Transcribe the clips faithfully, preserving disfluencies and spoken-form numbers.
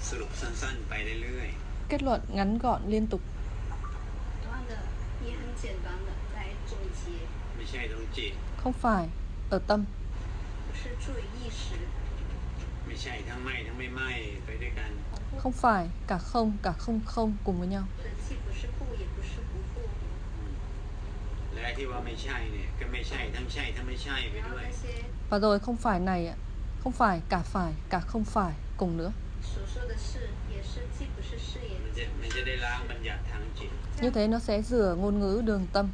Kết luận ngắn gọn liên tục. Không phải ở tâm. Không phải cả không cả không không cùng với nhau. Và rồi không phải này, không phải cả phải cả không phải cùng nữa. Như thế nó sẽ rửa ngôn ngữ đường tâm,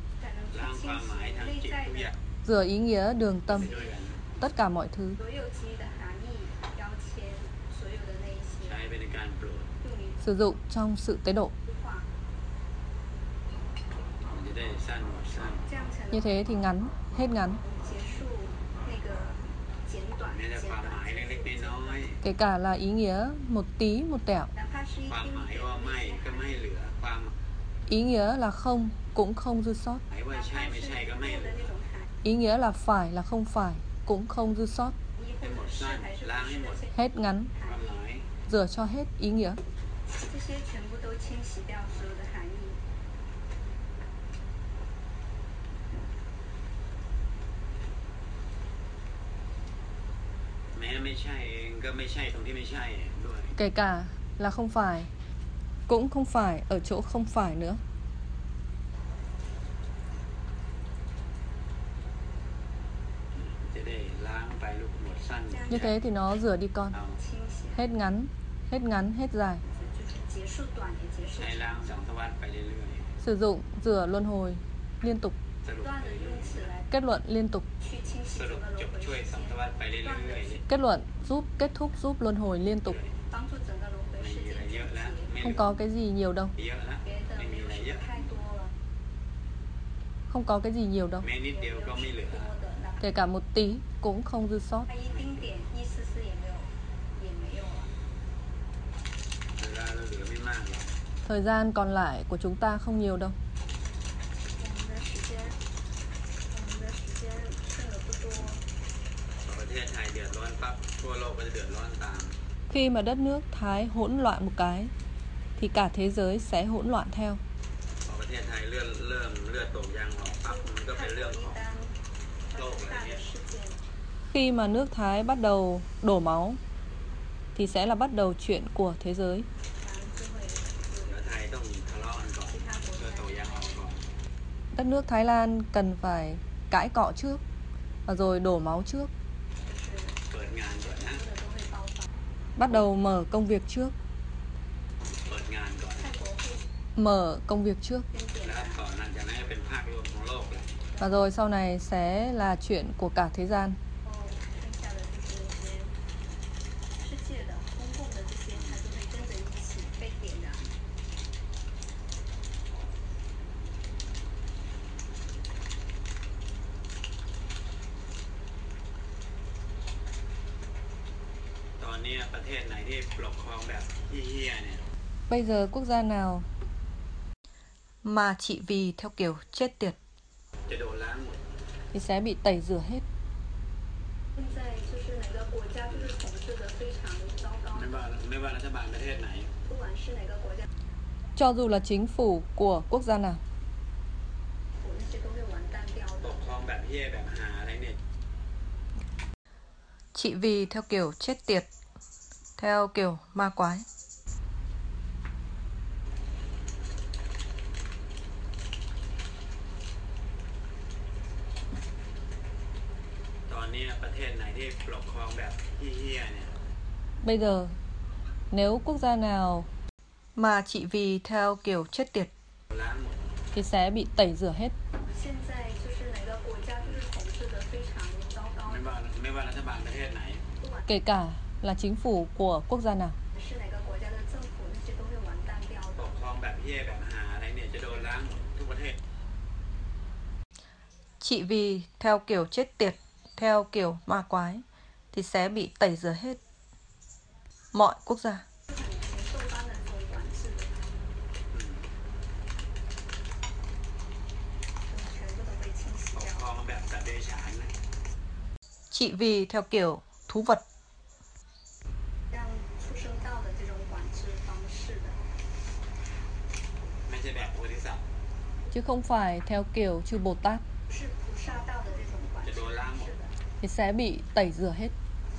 rửa ý nghĩa đường tâm, tất cả mọi thứ. Sử dụng trong sự tế độ. Như thế thì ngắn, hết ngắn. Kể cả là ý nghĩa một tí một tẹo. Ý nghĩa là không cũng không dư sót. Ý nghĩa là phải là không phải cũng không dư sót. Hết ngắn, rửa cho hết ý nghĩa. Kể cả là không phải cũng không phải ở chỗ không phải nữa. Như thế thì nó rửa đi con. Hết ngắn, hết ngắn, hết dài. Sử dụng rửa luân hồi liên tục. Kết luận liên tục. Kết luận giúp kết thúc giúp luân hồi liên tục. Không có cái gì nhiều đâu. Không có cái gì nhiều đâu. Kể cả một tí cũng không dư sót. Thời gian còn lại của chúng ta không nhiều đâu. Khi mà đất nước Thái hỗn loạn một cái thì cả thế giới sẽ hỗn loạn theo. Khi mà nước Thái bắt đầu đổ máu thì sẽ là bắt đầu chuyện của thế giới. Đất nước Thái Lan cần phải cãi cọ trước và rồi đổ máu trước. Bắt đầu mở công việc trước. Mở công việc trước. Và rồi sau này sẽ là chuyện của cả thế gian. Bây giờ quốc gia nào mà trị vì theo kiểu chết tiệt thì sẽ bị tẩy rửa hết. Cho dù là chính phủ của quốc gia nào. Trị vì theo kiểu chết tiệt, theo kiểu ma quái. Bây giờ nếu quốc gia nào mà trị vì theo kiểu chết tiệt thì sẽ bị tẩy rửa hết. Kể cả là chính phủ của quốc gia nào. Trị vì theo kiểu chết tiệt, theo kiểu ma quái thì sẽ bị tẩy rửa hết mọi quốc gia. Trị vì theo kiểu thú vật. chứ không phải theo kiểu chư Bồ Tát, thì sẽ bị tẩy rửa hết.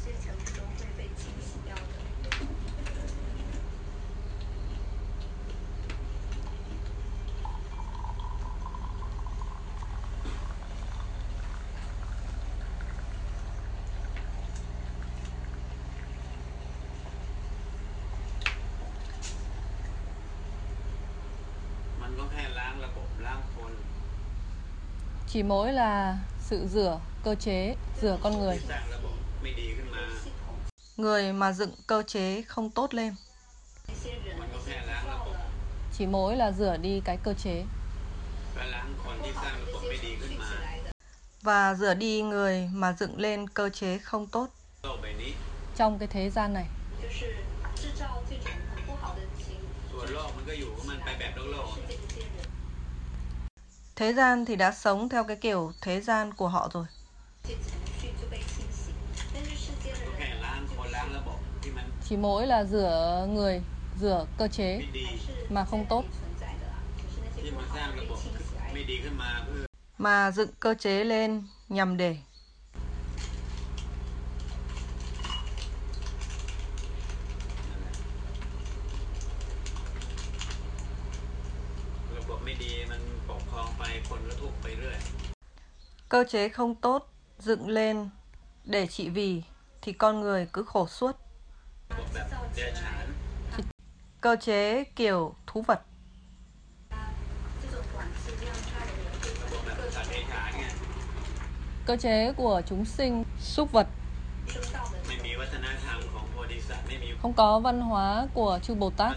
Chỉ mỗi là sự rửa cơ chế, rửa con người. Người mà dựng cơ chế không tốt lên. Chỉ mỗi là rửa đi cái cơ chế. Và rửa đi người mà dựng lên cơ chế không tốt trong cái thế gian này. Thế gian thì đã sống theo cái kiểu thế gian của họ rồi. Chỉ mỗi là rửa người, rửa cơ chế mà không tốt. Mà dựng cơ chế lên nhằm để cơ chế không tốt dựng lên để trị vì thì con người cứ khổ suốt. Cơ chế kiểu thú vật. Cơ chế của chúng sinh, súc vật. Không có văn hóa của chư Bồ Tát.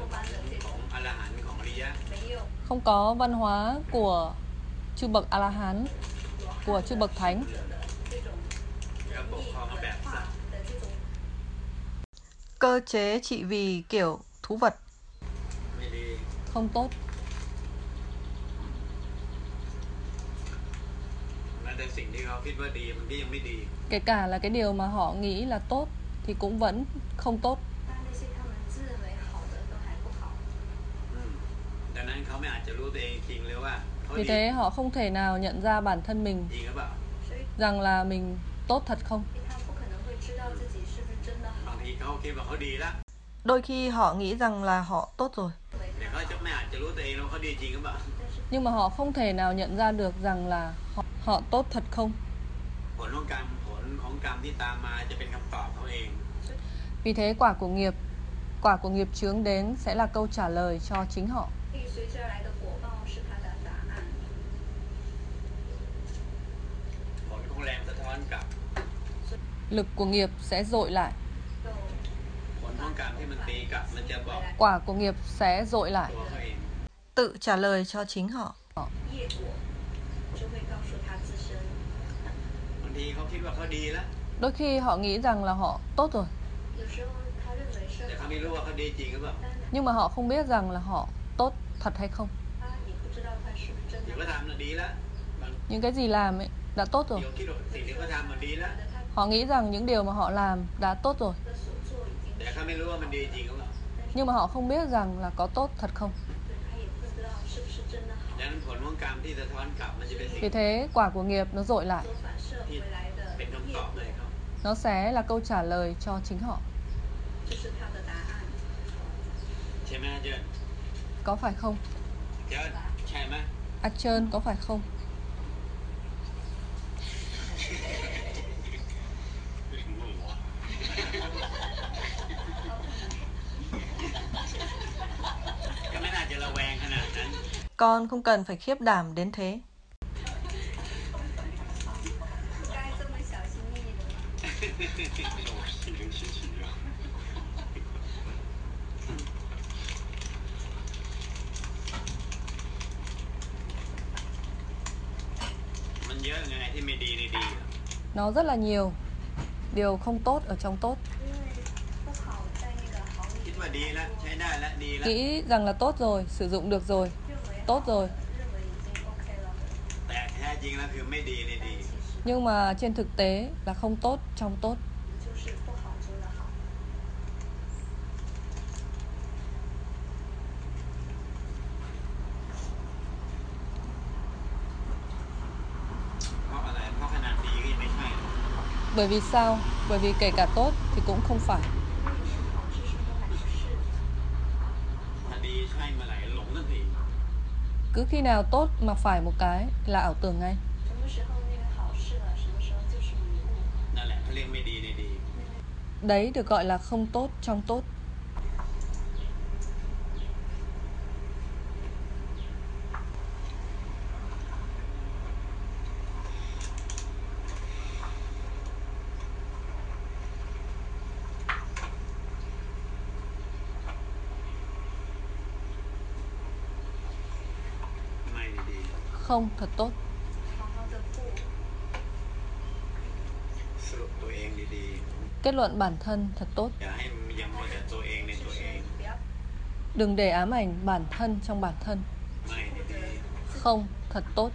Không có văn hóa của chư bậc A-la-hán, của chư bậc thánh. Cơ chế trị vì kiểu thú vật. Không tốt. Kể cả là cái điều mà họ nghĩ là tốt thì cũng vẫn không tốt. Vì thế họ không thể nào nhận ra bản thân mình rằng là mình tốt thật không. Đôi khi họ nghĩ rằng là họ tốt rồi, nhưng mà họ không thể nào nhận ra được rằng là họ, họ tốt thật không. Vì thế quả của nghiệp, quả của nghiệp chướng đến sẽ là câu trả lời cho chính họ. Lực của nghiệp sẽ dội lại. Quả của nghiệp sẽ dội lại. Tự trả lời cho chính họ. Đôi khi họ nghĩ rằng là họ tốt rồi, nhưng mà họ không biết rằng là họ tốt thật hay không. Những cái gì làm ấy đã tốt rồi. Họ nghĩ rằng những điều mà họ làm đã tốt rồi, nhưng mà họ không biết rằng là có tốt thật không. Vì thế quả của nghiệp nó dội lại. Nó sẽ là câu trả lời cho chính họ. Có phải không? À trơn, có phải không? Con không cần phải khiếp đảm đến thế. Nó rất là nhiều điều không tốt ở trong tốt. Nghĩ rằng là tốt rồi, sử dụng được rồi, tốt rồi. Nhưng mà trên thực tế là không tốt trong tốt. Bởi vì sao? Bởi vì kể cả tốt thì cũng không phải. Cứ khi nào tốt mà phải một cái là ảo tưởng ngay. Đấy được gọi là không tốt trong tốt. Không thật tốt. Kết luận bản thân thật tốt. Đừng để ám ảnh bản thân trong bản thân. Không thật tốt.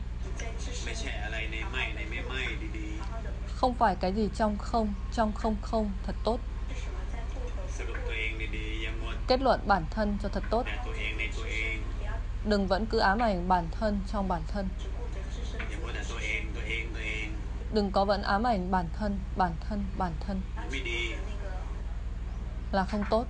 Không phải cái gì trong không, trong không không thật tốt. Kết luận bản thân cho thật tốt. Đừng vẫn cứ ám ảnh bản thân trong bản thân. Đừng có vẫn ám ảnh bản thân, bản thân, bản thân là không tốt.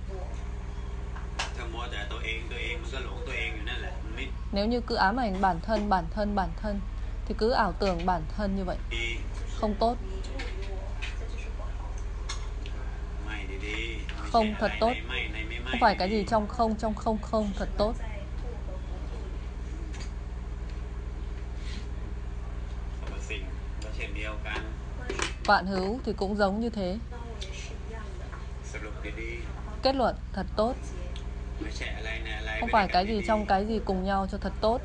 Nếu như cứ ám ảnh bản thân, bản thân, bản thân thì cứ ảo tưởng bản thân như vậy. Không tốt. Không thật tốt. Không phải cái gì trong không, trong không không thật tốt. Vạn hữu thì cũng giống như thế. Kết luận thật tốt. Không phải cái gì trong cái gì cùng nhau cho thật tốt.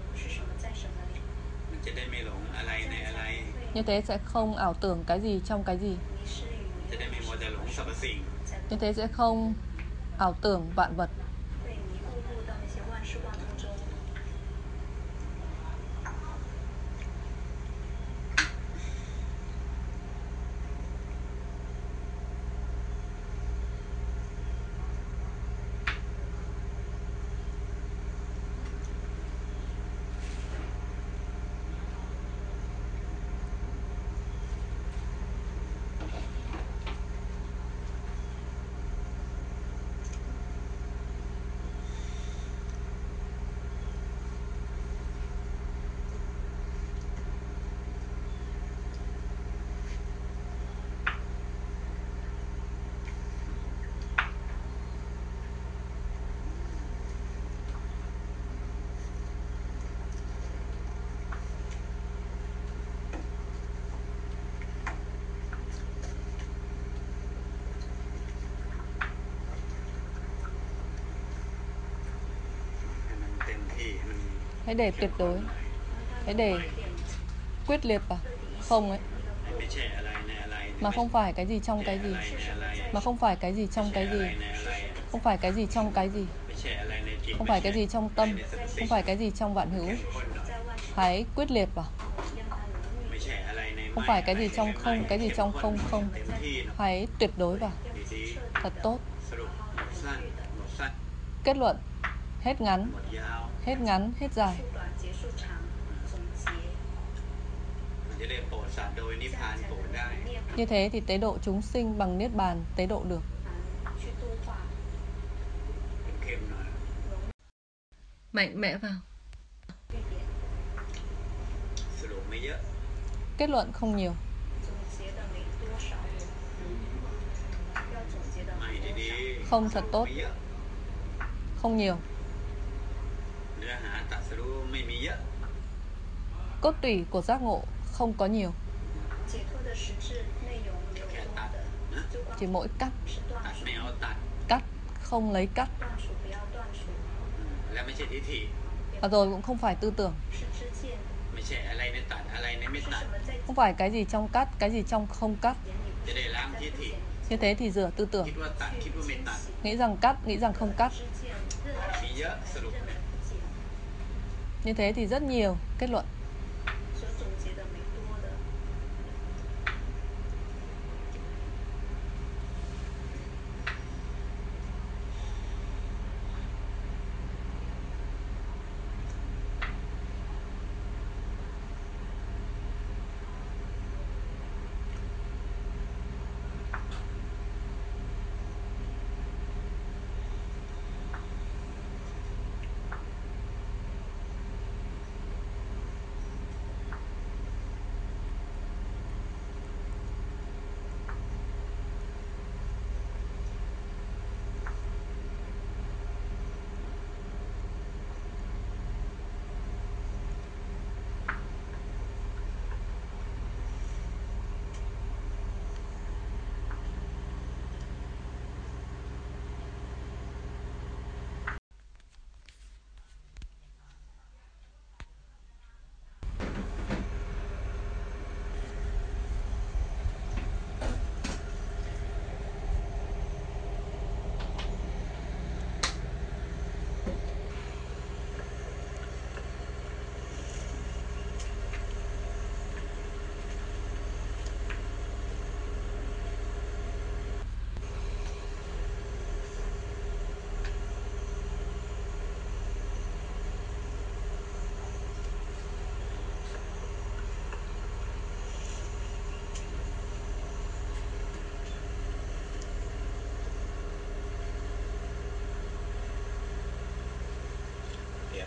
Như thế sẽ không ảo tưởng cái gì trong cái gì. Như thế sẽ không ảo tưởng vạn vật. Hãy để tuyệt đối. Hãy để quyết liệt vào không ấy. Mà không phải cái gì trong cái gì. Mà không phải cái gì trong cái gì. Không phải cái gì trong cái gì. Không phải cái gì trong tâm. Không phải cái gì trong vạn hữu. Hãy quyết liệt vào. Không phải cái gì trong không, cái gì trong không không. Hãy tuyệt đối vào. Thật tốt. Kết luận hết ngắn, hết ngắn, hết dài. Như thế thì tế độ chúng sinh bằng niết bàn tế độ được. Mạnh mẽ vào. Kết luận không nhiều. Không thật tốt. Không nhiều. Cốt tủy của giác ngộ không có nhiều. Chỉ mỗi cắt. Cắt, không lấy cắt. Và rồi cũng không phải tư tưởng. Không phải cái gì trong cắt, cái gì trong không cắt. Như thế thì rửa tư tưởng. Nghĩ rằng cắt, nghĩ rằng không cắt. Như thế thì rất nhiều kết luận.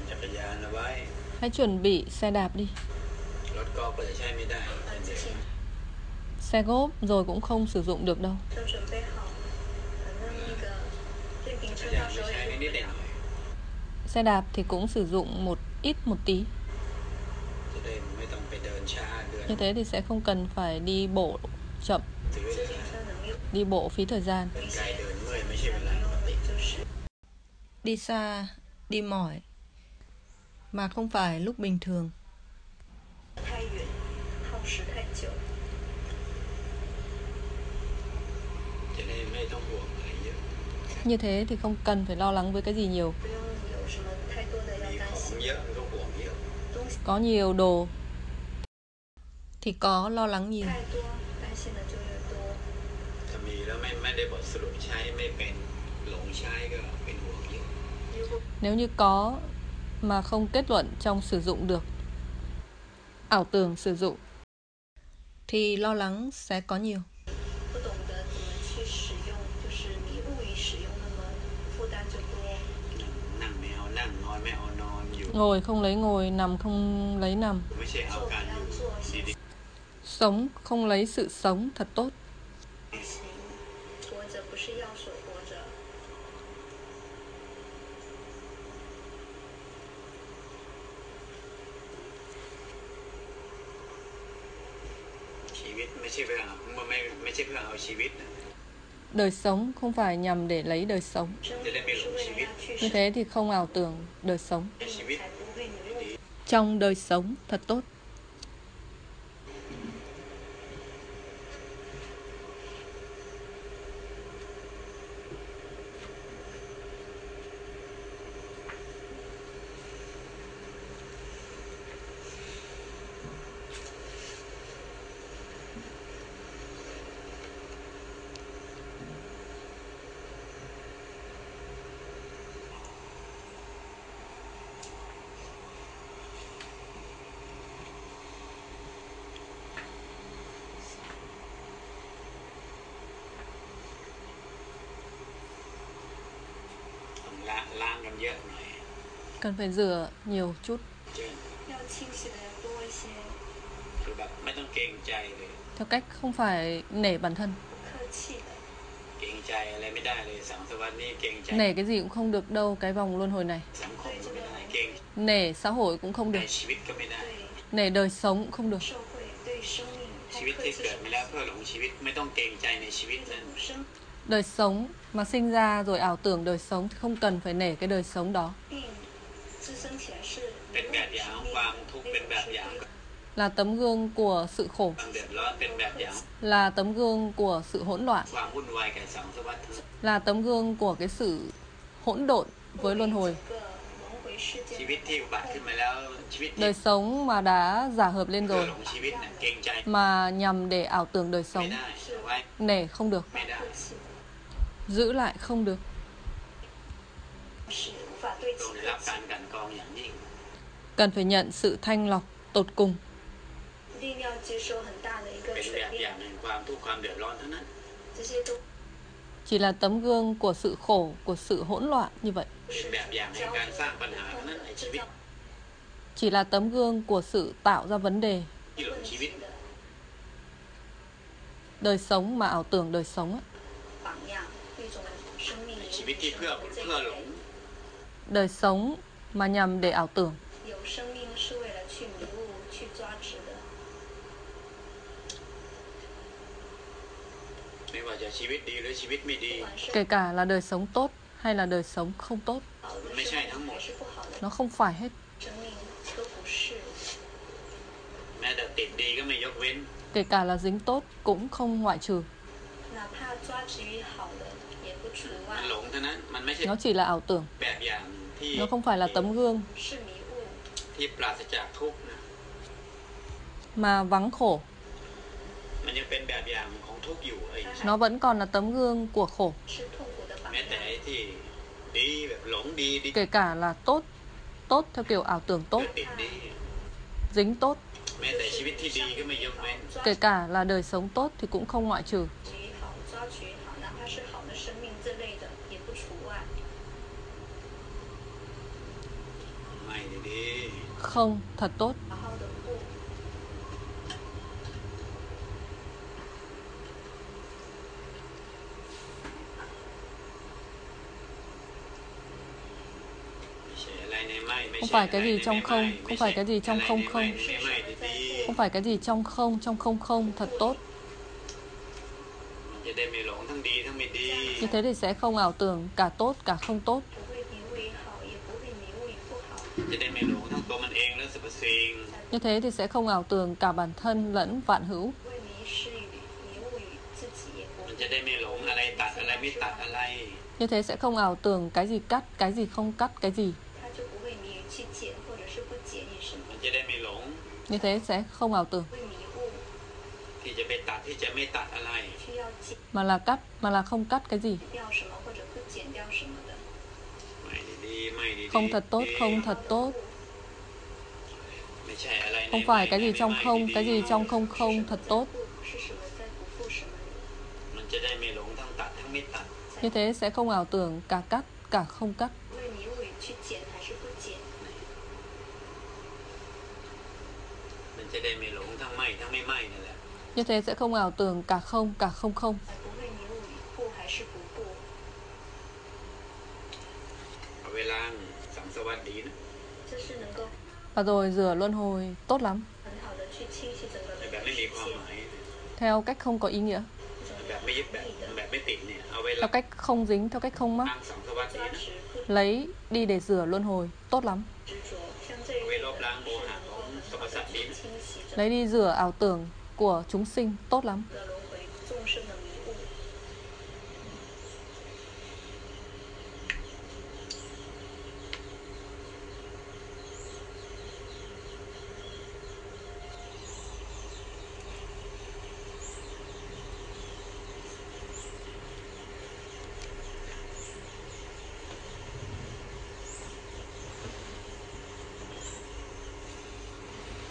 Hãy chuẩn bị xe đạp đi. Xe gốp rồi cũng không sử dụng được đâu. Xe đạp thì cũng sử dụng một ít một tí. Như thế thì sẽ không cần phải đi bộ chậm, đi bộ phí thời gian. Đi xa, đi mỏi, mà không phải lúc bình thường. Như thế thì không cần phải lo lắng với cái gì nhiều. Có nhiều đồ thì có lo lắng nhiều. Nếu như có mà không kết luận trong sử dụng được, ảo tưởng sử dụng, thì lo lắng sẽ có nhiều. Ngồi không lấy ngồi, nằm không lấy nằm. Sống không lấy sự sống thật tốt. Đời sống không phải nhằm để lấy đời sống. Như thế thì không ảo tưởng đời sống. Trong đời sống thật tốt. Cần phải rửa nhiều chút. Theo cách không phải nể bản thân. Nể cái gì cũng không được đâu, cái vòng luân hồi này. Nể xã hội cũng không được. Nể đời sống cũng không được. Đời sống mà sinh ra rồi ảo tưởng đời sống thì không cần phải nể cái đời sống đó. Là tấm gương của sự khổ, là tấm gương của sự hỗn loạn, là tấm gương của cái sự hỗn độn với luân hồi. Đời sống mà đã giả hợp lên rồi, mà nhằm để ảo tưởng đời sống, nể không được, giữ lại không được. Cần phải nhận sự thanh lọc tột cùng. Chỉ là tấm gương của sự khổ, của sự hỗn loạn như vậy. Chỉ là tấm gương của sự tạo ra vấn đề. Đời sống mà ảo tưởng đời sống ấy. Đời sống mà nhằm để ảo tưởng. Kể cả là đời sống tốt hay là đời sống không tốt, nó không phải hết. Kể cả là dính tốt cũng không ngoại trừ. Nó chỉ là ảo tưởng. Nó không phải là tấm gương mà vắng khổ. Nó vẫn còn là tấm gương của khổ. Kể cả là tốt, tốt theo kiểu ảo tưởng tốt, dính tốt. Kể cả là đời sống tốt thì cũng không ngoại trừ. Không, thật tốt. Không phải cái gì trong không, không phải cái gì trong không không. Không phải cái gì trong không, trong không không, thật tốt. Như thế thì sẽ không ảo tưởng cả tốt, cả không tốt. Như thế thì sẽ không ảo tưởng cả bản thân lẫn vạn hữu. Như thế sẽ không ảo tưởng cái gì cắt, cái gì không cắt, cái gì. Như thế sẽ không ảo tưởng mà là cắt, mà là không cắt cái gì. Không thật tốt, không thật tốt. Không phải cái gì trong không, cái gì trong không không, thật tốt. Như thế sẽ không ảo tưởng cả cắt, cả không cắt. Như thế sẽ không ảo tưởng cả không, cả không không. Và rồi rửa luân hồi tốt lắm. Theo cách không có ý nghĩa. Theo cách không dính, theo cách không mắc. Lấy đi để rửa luân hồi tốt lắm. Lấy đi rửa ảo tưởng của chúng sinh tốt lắm.